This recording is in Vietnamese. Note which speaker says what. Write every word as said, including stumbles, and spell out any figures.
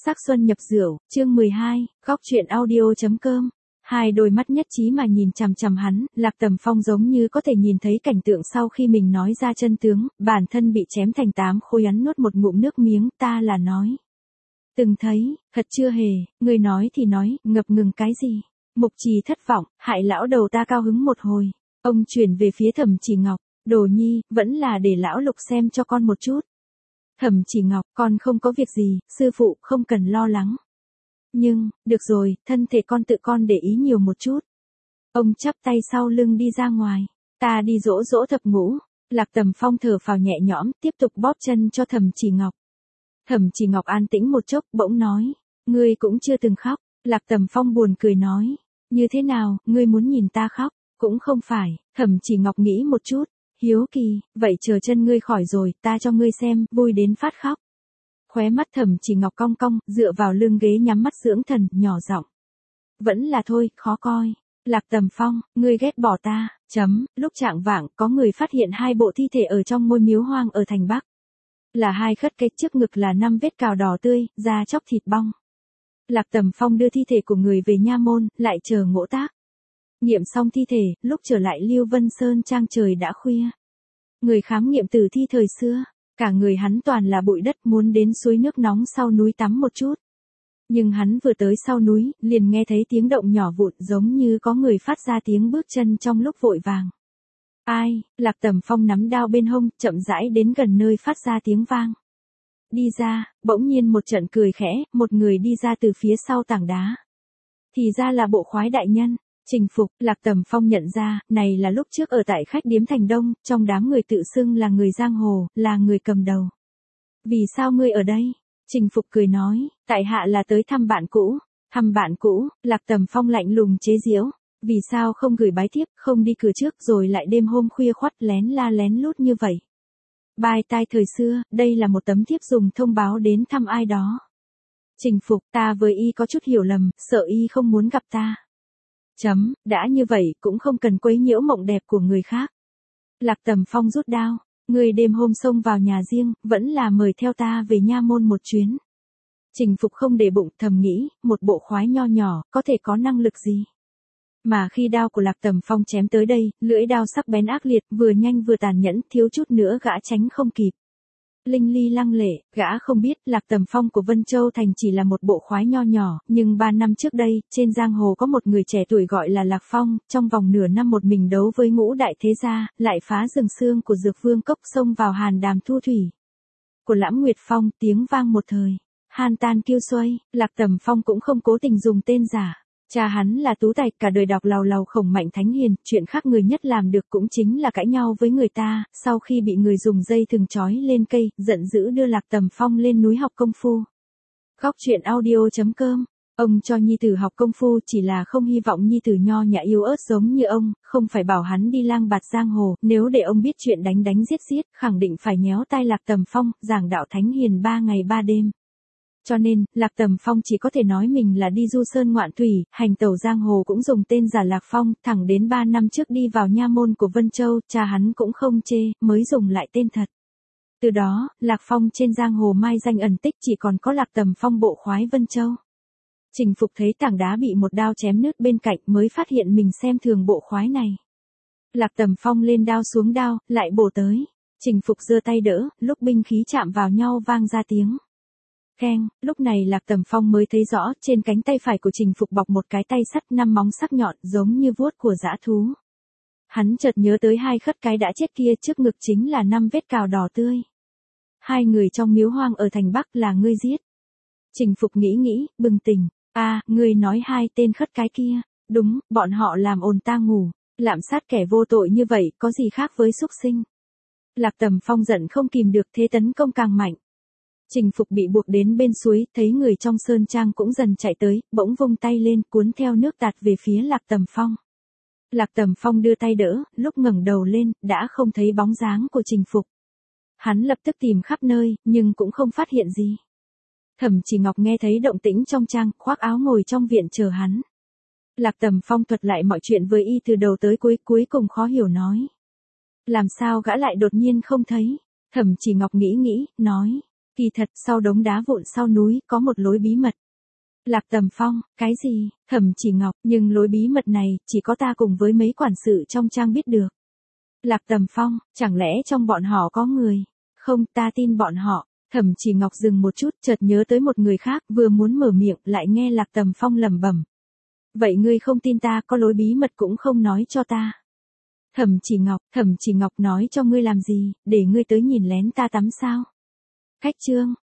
Speaker 1: Sắc xuân nhập rượu, chương mười hai, góc truyện audio.com. Hai đôi mắt nhất trí mà nhìn chằm chằm hắn, Lạc Tầm Phong giống như có thể nhìn thấy cảnh tượng sau khi mình nói ra chân tướng, bản thân bị chém thành tám khối, hắn nuốt một ngụm nước miếng, ta là nói. Từng thấy, thật chưa hề, người nói thì nói, ngập ngừng cái gì. Mục Trì thất vọng, hại lão đầu ta cao hứng một hồi. Ông chuyển về phía Thẩm Chỉ Ngọc, Đồ Nhi, vẫn là để lão Lục xem cho con một chút. Thẩm Chỉ Ngọc, con không có việc gì, sư phụ không cần lo lắng. Nhưng, được rồi, thân thể con tự con để ý nhiều một chút. Ông chắp tay sau lưng đi ra ngoài, ta đi dỗ dỗ thập ngũ. Lạc Tầm Phong thở phào nhẹ nhõm, tiếp tục bóp chân cho Thẩm Chỉ Ngọc. Thẩm Chỉ Ngọc an tĩnh một chốc, bỗng nói, ngươi cũng chưa từng khóc. Lạc Tầm Phong buồn cười nói, như thế nào, ngươi muốn nhìn ta khóc? Cũng không phải. Thẩm Chỉ Ngọc nghĩ một chút, hiếu kỳ, vậy chờ chân ngươi khỏi rồi, ta cho ngươi xem, vui đến phát khóc. Khóe mắt Thẩm Chỉ Ngọc cong cong, dựa vào lưng ghế nhắm mắt dưỡng thần, nhỏ giọng. Vẫn là thôi, khó coi. Lạc Tầm Phong, ngươi ghét bỏ ta, chấm, lúc trạng vạng, có người phát hiện hai bộ thi thể ở trong ngôi miếu hoang ở thành Bắc. Là hai khất cái, trước ngực là năm vết cào đỏ tươi, da chóc thịt bong. Lạc Tầm Phong đưa thi thể của người về nha môn, lại chờ ngỗ tác. Nghiệm xong thi thể, lúc trở lại Lưu Vân Sơn trang trời đã khuya. Người khám nghiệm tử thi thời xưa, cả người hắn toàn là bụi đất, muốn đến suối nước nóng sau núi tắm một chút. Nhưng hắn vừa tới sau núi, liền nghe thấy tiếng động nhỏ vụn giống như có người phát ra tiếng bước chân trong lúc vội vàng. Ai? Lạc Tầm Phong nắm đao bên hông, chậm rãi đến gần nơi phát ra tiếng vang. Đi ra, bỗng nhiên một trận cười khẽ, một người đi ra từ phía sau tảng đá. Thì ra là Bộ Khoái đại nhân. Trình Phục. Lạc Tầm Phong nhận ra, này là lúc trước ở tại khách điếm Thành Đông, trong đám người tự xưng là người giang hồ, là người cầm đầu. Vì sao ngươi ở đây? Trình Phục cười nói, tại hạ là tới thăm bạn cũ. Thăm bạn cũ? Lạc Tầm Phong lạnh lùng chế giễu. Vì sao không gửi bái thiếp, không đi cửa trước rồi lại đêm hôm khuya khoắt lén la lén lút như vậy? Bài tai thời xưa, đây là một tấm thiếp dùng thông báo đến thăm ai đó. Trình Phục, ta với y có chút hiểu lầm, sợ y không muốn gặp ta. Chấm, đã như vậy, cũng không cần quấy nhiễu mộng đẹp của người khác. Lạc Tầm Phong rút đao, người đêm hôm xông vào nhà riêng, vẫn là mời theo ta về nha môn một chuyến. Trình Phục không để bụng, thầm nghĩ, một bộ khoái nho nhỏ, có thể có năng lực gì. Mà khi đao của Lạc Tầm Phong chém tới đây, lưỡi đao sắc bén ác liệt, vừa nhanh vừa tàn nhẫn, thiếu chút nữa gã tránh không kịp. Linh ly lăng lệ, gã không biết Lạc Tầm Phong của Vân Châu Thành chỉ là một bộ khoái nho nhỏ, nhưng ba năm trước đây, trên giang hồ có một người trẻ tuổi gọi là Lạc Phong, trong vòng nửa năm một mình đấu với ngũ đại thế gia, lại phá rừng xương của Dược Vương Cốc xông vào hàn đàm thu thủy. Của Lãm Nguyệt Phong, tiếng vang một thời, han tan kiêu xoay, Lạc Tầm Phong cũng không cố tình dùng tên giả. Cha hắn là tú tài, cả đời đọc lầu lầu Khổng Mạnh Thánh Hiền, chuyện khác người nhất làm được cũng chính là cãi nhau với người ta, sau khi bị người dùng dây thừng trói lên cây, giận dữ đưa Lạc Tầm Phong lên núi học công phu. Góc truyện audio.com. Ông cho nhi tử học công phu chỉ là không hy vọng nhi tử nho nhã yếu ớt giống như ông, không phải bảo hắn đi lang bạt giang hồ, nếu để ông biết chuyện đánh đánh giết giết, khẳng định phải nhéo tai Lạc Tầm Phong, giảng đạo Thánh Hiền ba ngày ba đêm. Cho nên, Lạc Tầm Phong chỉ có thể nói mình là đi du sơn ngoạn thủy, hành tẩu giang hồ cũng dùng tên giả Lạc Phong, thẳng đến ba năm trước đi vào nha môn của Vân Châu, cha hắn cũng không chê, mới dùng lại tên thật. Từ đó, Lạc Phong trên giang hồ mai danh ẩn tích chỉ còn có Lạc Tầm Phong bộ khoái Vân Châu. Trình Phục thấy tảng đá bị một đao chém nứt bên cạnh mới phát hiện mình xem thường bộ khoái này. Lạc Tầm Phong lên đao xuống đao, lại bổ tới. Trình Phục giơ tay đỡ, lúc binh khí chạm vào nhau vang ra tiếng. Keng, lúc này Lạc Tầm Phong mới thấy rõ, trên cánh tay phải của Trình Phục bọc một cái tay sắt năm móng sắc nhọn giống như vuốt của dã thú. Hắn chợt nhớ tới hai khất cái đã chết kia, trước ngực chính là năm vết cào đỏ tươi. Hai người trong miếu hoang ở thành Bắc là ngươi giết. Trình Phục nghĩ nghĩ, bừng tỉnh, a, à, ngươi nói hai tên khất cái kia, đúng, bọn họ làm ồn ta ngủ, lạm sát kẻ vô tội như vậy, có gì khác với súc sinh. Lạc Tầm Phong giận không kìm được, thế tấn công càng mạnh. Trình Phục bị buộc đến bên suối, thấy người trong sơn trang cũng dần chạy tới, bỗng vung tay lên, cuốn theo nước tạt về phía Lạc Tầm Phong. Lạc Tầm Phong đưa tay đỡ, lúc ngẩng đầu lên, đã không thấy bóng dáng của Trình Phục. Hắn lập tức tìm khắp nơi, nhưng cũng không phát hiện gì. Thẩm Chỉ Ngọc nghe thấy động tĩnh trong trang, khoác áo ngồi trong viện chờ hắn. Lạc Tầm Phong thuật lại mọi chuyện với y từ đầu tới cuối, cuối cùng khó hiểu nói. Làm sao gã lại đột nhiên không thấy? Thẩm Chỉ Ngọc nghĩ nghĩ, nói. Kỳ thật, sau đống đá vụn sau núi, có một lối bí mật. Lạc Tầm Phong, cái gì? Thẩm Chỉ Ngọc, nhưng lối bí mật này, chỉ có ta cùng với mấy quản sự trong trang biết được. Lạc Tầm Phong, chẳng lẽ trong bọn họ có người? Không, ta tin bọn họ. Thẩm Chỉ Ngọc dừng một chút, chợt nhớ tới một người khác, vừa muốn mở miệng, lại nghe Lạc Tầm Phong lẩm bẩm. Vậy ngươi không tin ta, có lối bí mật cũng không nói cho ta. Thẩm Chỉ Ngọc, Thẩm Chỉ Ngọc nói cho ngươi làm gì, để ngươi tới nhìn lén ta tắm sao? Khách trương,